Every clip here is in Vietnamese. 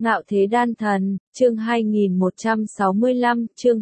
Ngạo thế đan thần, chương 2165, chương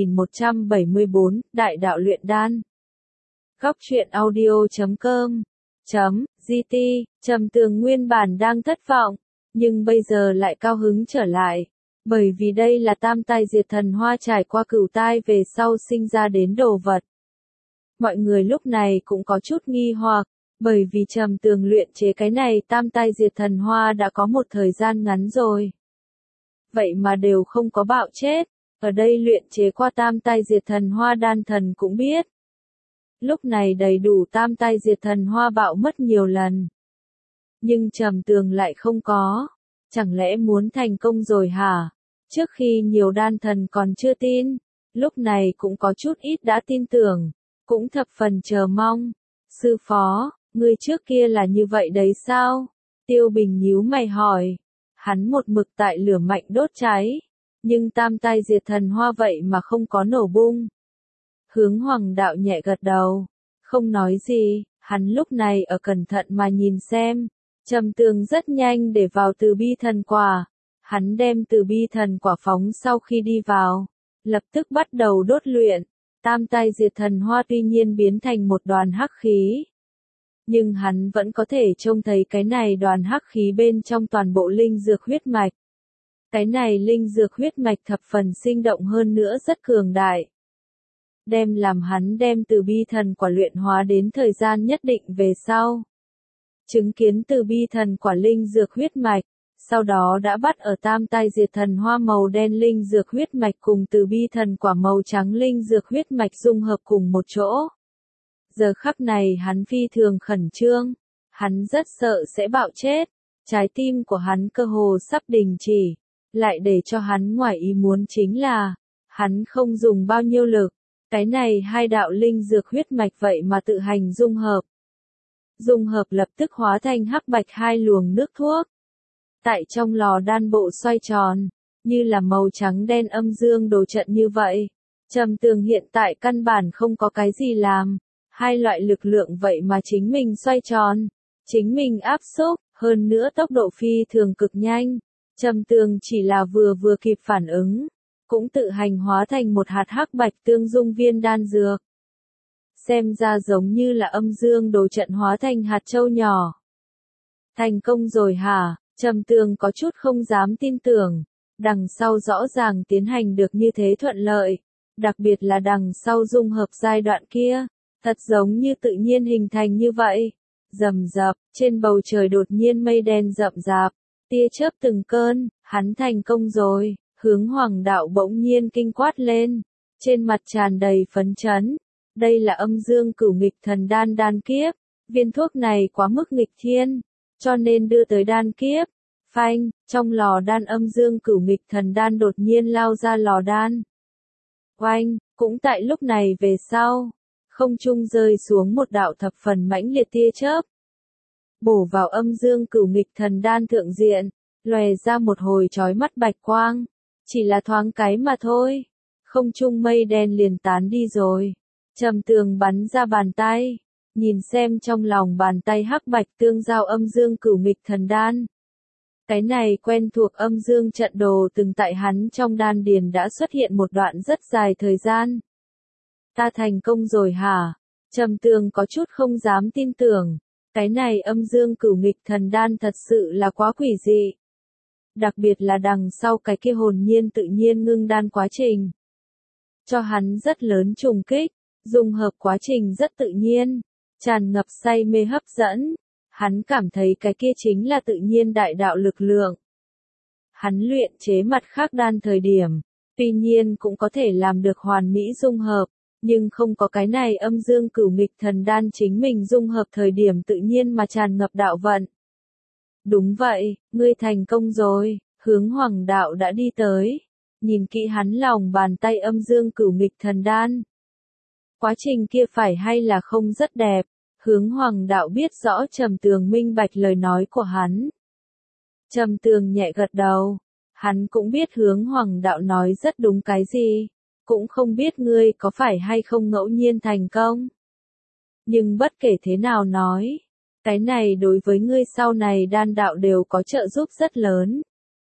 2174, Đại đạo luyện đan. Góc truyện audio.com .gt, Trầm Tường nguyên bản đang thất vọng, nhưng bây giờ lại cao hứng trở lại, bởi vì đây là tam tai diệt thần hoa trải qua cửu tai về sau sinh ra đến đồ vật. Mọi người lúc này cũng có chút nghi hoặc, bởi vì Trầm Tường luyện chế cái này tam tai diệt thần hoa đã có một thời gian ngắn rồi. Vậy mà đều không có bạo chết, ở đây luyện chế qua tam tai diệt thần hoa đan thần cũng biết. Lúc này đầy đủ tam tai diệt thần hoa bạo mất nhiều lần. Nhưng Trầm Tường lại không có. Chẳng lẽ muốn thành công rồi hả? Trước khi nhiều đan thần còn chưa tin, lúc này cũng có chút ít đã tin tưởng, cũng thập phần chờ mong. Sư phó, ngươi trước kia là như vậy đấy sao? Tiêu Bình nhíu mày hỏi. Hắn một mực tại lửa mạnh đốt cháy, nhưng tam tai diệt thần hoa vậy mà không có nổ bung. Hướng Hoàng đạo nhẹ gật đầu, không nói gì, hắn lúc này ở cẩn thận mà nhìn xem. Trầm Tường rất nhanh để vào từ bi thần quả. Hắn đem từ bi thần quả phóng sau khi đi vào, lập tức bắt đầu đốt luyện. Tam tai diệt thần hoa tuy nhiên biến thành một đoàn hắc khí, nhưng hắn vẫn có thể trông thấy cái này đoàn hắc khí bên trong toàn bộ linh dược huyết mạch. Cái này linh dược huyết mạch thập phần sinh động hơn nữa rất cường đại. Làm hắn đem từ bi thần quả luyện hóa đến thời gian nhất định về sau. Chứng kiến từ bi thần quả linh dược huyết mạch, sau đó đã bắt ở tam tai diệt thần hoa màu đen linh dược huyết mạch cùng từ bi thần quả màu trắng linh dược huyết mạch dung hợp cùng một chỗ. Giờ khắc này hắn phi thường khẩn trương, hắn rất sợ sẽ bạo chết, trái tim của hắn cơ hồ sắp đình chỉ, lại để cho hắn ngoài ý muốn chính là, hắn không dùng bao nhiêu lực, cái này hai đạo linh dược huyết mạch vậy mà tự hành dung hợp. Dung hợp lập tức hóa thành hắc bạch hai luồng nước thuốc. Tại trong lò đan bộ xoay tròn, như là màu trắng đen âm dương đồ trận như vậy. Trầm Tường hiện tại căn bản không có cái gì làm. Hai loại lực lượng vậy mà chính mình xoay tròn, chính mình áp xúc, hơn nữa tốc độ phi thường cực nhanh. Trầm Tường chỉ là vừa kịp phản ứng, cũng tự hành hóa thành một hạt hắc bạch tương dung viên đan dược. Xem ra giống như là âm dương đồ trận hóa thành hạt châu nhỏ. Thành công rồi hả? Trầm Tường có chút không dám tin tưởng, đằng sau rõ ràng tiến hành được như thế thuận lợi, đặc biệt là đằng sau dung hợp giai đoạn kia. Thật giống như tự nhiên hình thành như vậy. Rầm rập, trên bầu trời đột nhiên mây đen rậm rạp, tia chớp từng cơn, hắn thành công rồi. Hướng Hoàng đạo bỗng nhiên kinh quát lên, trên mặt tràn đầy phấn chấn. Đây là âm dương cửu nghịch thần đan đan kiếp, viên thuốc này quá mức nghịch thiên, cho nên đưa tới đan kiếp. Phanh, trong lò đan âm dương cửu nghịch thần đan đột nhiên lao ra lò đan. Oanh, cũng tại lúc này về sau, không trung rơi xuống một đạo thập phần mãnh liệt tia chớp, bổ vào âm dương cửu nghịch thần đan thượng diện, lòe ra một hồi chói mắt bạch quang, chỉ là thoáng cái mà thôi, không trung mây đen liền tán đi rồi. Trầm Tường bắn ra bàn tay, nhìn xem trong lòng bàn tay hắc bạch tương giao âm dương cửu nghịch thần đan. Cái này quen thuộc âm dương trận đồ từng tại hắn trong đan điền đã xuất hiện một đoạn rất dài thời gian. Ta thành công rồi hả? Trầm Tường có chút không dám tin tưởng, cái này âm dương cửu nghịch thần đan thật sự là quá quỷ dị. Đặc biệt là đằng sau cái kia hồn nhiên tự nhiên ngưng đan quá trình. Cho hắn rất lớn trùng kích, dung hợp quá trình rất tự nhiên, tràn ngập say mê hấp dẫn. Hắn cảm thấy cái kia chính là tự nhiên đại đạo lực lượng. Hắn luyện chế mặt khác đan thời điểm, tuy nhiên cũng có thể làm được hoàn mỹ dung hợp. Nhưng không có cái này âm dương cửu nghịch thần đan chính mình dung hợp thời điểm tự nhiên mà tràn ngập đạo vận. Đúng vậy, ngươi thành công rồi. Hướng Hoàng đạo đã đi tới, nhìn kỹ hắn lòng bàn tay âm dương cửu nghịch thần đan. Quá trình kia phải hay là không rất đẹp. Hướng Hoàng đạo biết rõ Trầm Tường minh bạch lời nói của hắn. Trầm Tường nhẹ gật đầu, hắn cũng biết Hướng Hoàng đạo nói rất đúng cái gì. Cũng không biết ngươi có phải hay không ngẫu nhiên thành công. Nhưng bất kể thế nào nói, cái này đối với ngươi sau này đan đạo đều có trợ giúp rất lớn.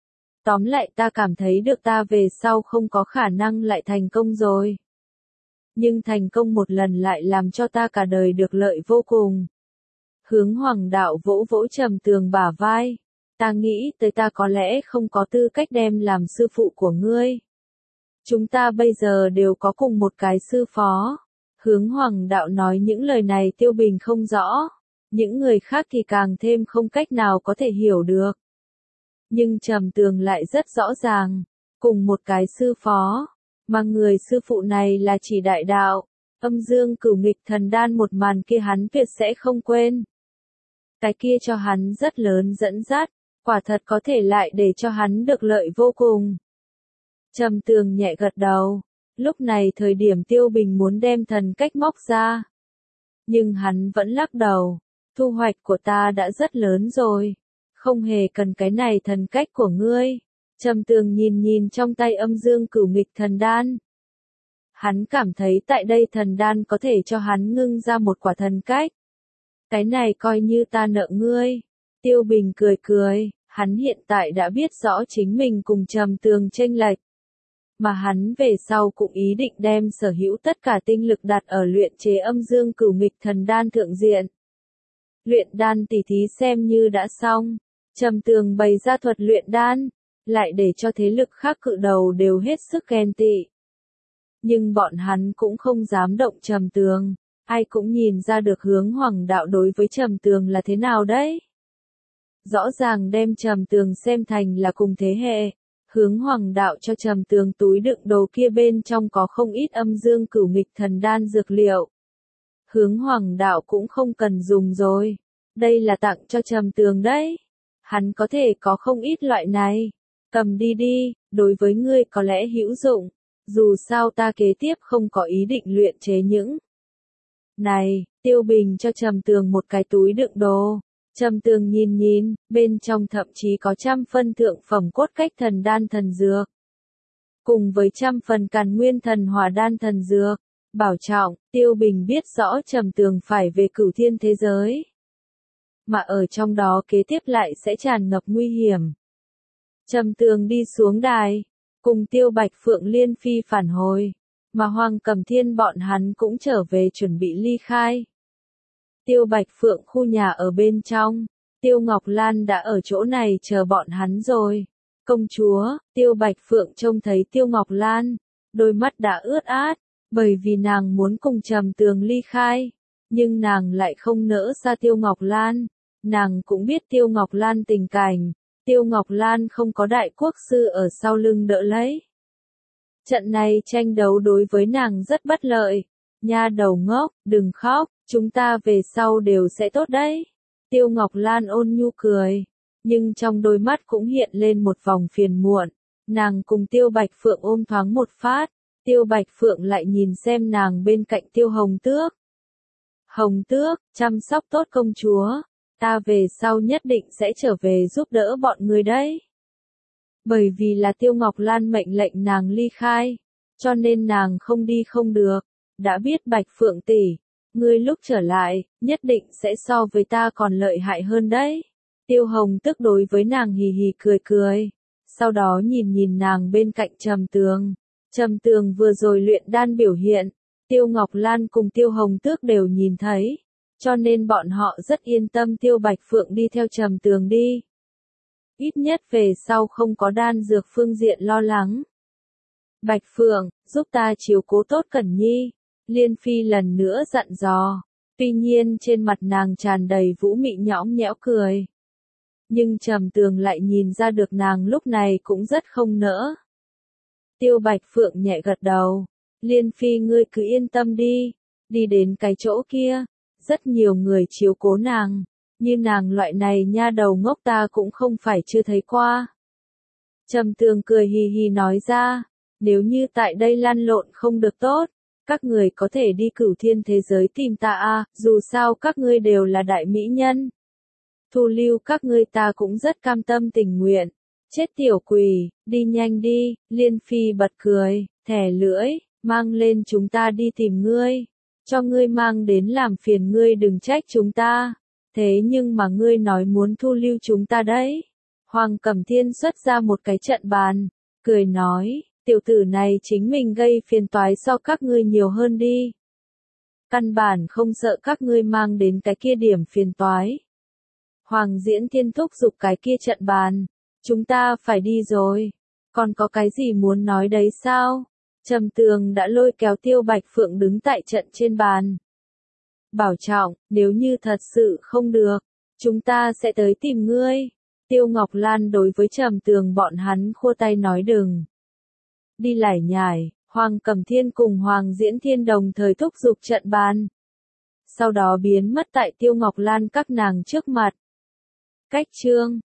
Tóm lại ta cảm thấy được ta về sau không có khả năng lại thành công rồi. Nhưng thành công một lần lại làm cho ta cả đời được lợi vô cùng. Hướng Hoàng đạo vỗ vỗ Trầm Tường bả vai. Ta nghĩ tới ta có lẽ không có tư cách đem làm sư phụ của ngươi. Chúng ta bây giờ đều có cùng một cái sư phó. Hướng Hoàng đạo nói những lời này Tiêu Bình không rõ. Những người khác thì càng thêm không cách nào có thể hiểu được. Nhưng Trầm Tường lại rất rõ ràng. Cùng một cái sư phó. Mà người sư phụ này là chỉ đại đạo. Âm dương cửu nghịch thần đan một màn kia hắn tuyệt sẽ không quên. Cái kia cho hắn rất lớn dẫn dắt. Quả thật có thể lại để cho hắn được lợi vô cùng. Trầm Tường nhẹ gật đầu. Lúc này thời điểm Tiêu Bình muốn đem thần cách móc ra. Nhưng hắn vẫn lắc đầu. Thu hoạch của ta đã rất lớn rồi. Không hề cần cái này thần cách của ngươi. Trầm Tường nhìn trong tay âm dương cửu nghịch thần đan. Hắn cảm thấy tại đây thần đan có thể cho hắn ngưng ra một quả thần cách. Cái này coi như ta nợ ngươi. Tiêu Bình cười cười, hắn hiện tại đã biết rõ chính mình cùng Trầm Tường chênh lệch. Mà hắn về sau cũng ý định đem sở hữu tất cả tinh lực đặt ở luyện chế âm dương cửu nghịch thần đan thượng diện. Luyện đan tỉ thí xem như đã xong. Trầm Tường bày ra thuật luyện đan, lại để cho thế lực khác cự đầu đều hết sức ghen tị. Nhưng bọn hắn cũng không dám động Trầm Tường, ai cũng nhìn ra được Hướng Hoàng đạo đối với Trầm Tường là thế nào đấy. Rõ ràng đem Trầm Tường xem thành là cùng thế hệ. Hướng Hoàng đạo cho Trầm Tường túi đựng đồ kia bên trong có không ít âm dương cửu nghịch thần đan dược liệu. Hướng Hoàng đạo cũng không cần dùng rồi. Đây là tặng cho Trầm Tường đấy. Hắn có thể có không ít loại này. Cầm đi đi, đối với ngươi có lẽ hữu dụng. Dù sao ta kế tiếp không có ý định luyện chế những. Này, Tiêu Bình cho Trầm Tường một cái túi đựng đồ. Trầm Tường nhìn, bên trong thậm chí có 100 phân thượng phẩm cốt cách thần đan thần dược. Cùng với 100 phần càn nguyên thần hỏa đan thần dược. Bảo trọng, Tiêu Bình biết rõ Trầm Tường phải về cửu thiên thế giới. Mà ở trong đó kế tiếp lại sẽ tràn ngập nguy hiểm. Trầm Tường đi xuống đài, cùng Tiêu Bạch Phượng liên phi phản hồi, mà Hoàng Cẩm Thiên bọn hắn cũng trở về chuẩn bị ly khai. Tiêu Bạch Phượng khu nhà ở bên trong, Tiêu Ngọc Lan đã ở chỗ này chờ bọn hắn rồi. Công chúa, Tiêu Bạch Phượng trông thấy Tiêu Ngọc Lan, đôi mắt đã ướt át, bởi vì nàng muốn cùng Trầm Tường ly khai, nhưng nàng lại không nỡ ra Tiêu Ngọc Lan. Nàng cũng biết Tiêu Ngọc Lan tình cảnh, Tiêu Ngọc Lan không có đại quốc sư ở sau lưng đỡ lấy. Trận này tranh đấu đối với nàng rất bất lợi. Nha đầu ngốc, đừng khóc, chúng ta về sau đều sẽ tốt đấy. Tiêu Ngọc Lan ôn nhu cười, nhưng trong đôi mắt cũng hiện lên một vòng phiền muộn. Nàng cùng Tiêu Bạch Phượng ôm thoáng một phát, Tiêu Bạch Phượng lại nhìn xem nàng bên cạnh Tiêu Hồng Tước. Hồng Tước, chăm sóc tốt công chúa. Ta về sau nhất định sẽ trở về giúp đỡ bọn người đấy. Bởi vì là Tiêu Ngọc Lan mệnh lệnh nàng ly khai, cho nên nàng không đi không được. Đã biết Bạch Phượng tỷ, ngươi lúc trở lại, nhất định sẽ so với ta còn lợi hại hơn đấy. Tiêu Hồng tức đối với nàng hì hì cười cười, sau đó nhìn nàng bên cạnh Trầm Tường. Trầm Tường vừa rồi luyện đan biểu hiện, Tiêu Ngọc Lan cùng Tiêu Hồng Tước đều nhìn thấy. Cho nên bọn họ rất yên tâm Tiêu Bạch Phượng đi theo Trầm Tường đi. Ít nhất về sau không có đan dược phương diện lo lắng. Bạch Phượng, giúp ta chiếu cố tốt Cẩn Nhi. Liên Phi lần nữa dặn dò. Tuy nhiên trên mặt nàng tràn đầy vũ mị nhõng nhẽo cười. Nhưng Trầm Tường lại nhìn ra được nàng lúc này cũng rất không nỡ. Tiêu Bạch Phượng nhẹ gật đầu. Liên Phi ngươi cứ yên tâm đi. Đi đến cái chỗ kia. Rất nhiều người chiếu cố nàng, như nàng loại này nha đầu ngốc ta cũng không phải chưa thấy qua. Trầm Tường cười hì hì nói ra, nếu như tại đây lăn lộn không được tốt, các người có thể đi cửu thiên thế giới tìm ta a, dù sao các ngươi đều là đại mỹ nhân. Thu lưu các ngươi ta cũng rất cam tâm tình nguyện. Chết tiểu quỷ, đi nhanh đi, Liên Phi bật cười, thẻ lưỡi, mang lên chúng ta đi tìm ngươi. Cho ngươi mang đến làm phiền ngươi đừng trách chúng ta. Thế nhưng mà ngươi nói muốn thu lưu chúng ta đấy. Hoàng Cẩm Thiên xuất ra một cái trận bàn, cười nói, tiểu tử này chính mình gây phiền toái so các ngươi nhiều hơn đi. Căn bản không sợ các ngươi mang đến cái kia điểm phiền toái. Hoàng Diễn Thiên thúc giục cái kia trận bàn, chúng ta phải đi rồi, còn có cái gì muốn nói đấy sao? Trầm Tường đã lôi kéo Tiêu Bạch Phượng đứng tại trận trên bàn. Bảo trọng, nếu như thật sự không được, chúng ta sẽ tới tìm ngươi. Tiêu Ngọc Lan đối với Trầm Tường bọn hắn khua tay nói đừng đi lải nhải. Hoàng Cẩm Thiên cùng Hoàng Diễn Thiên đồng thời thúc giục trận bàn. Sau đó biến mất tại Tiêu Ngọc Lan các nàng trước mặt. Cách chương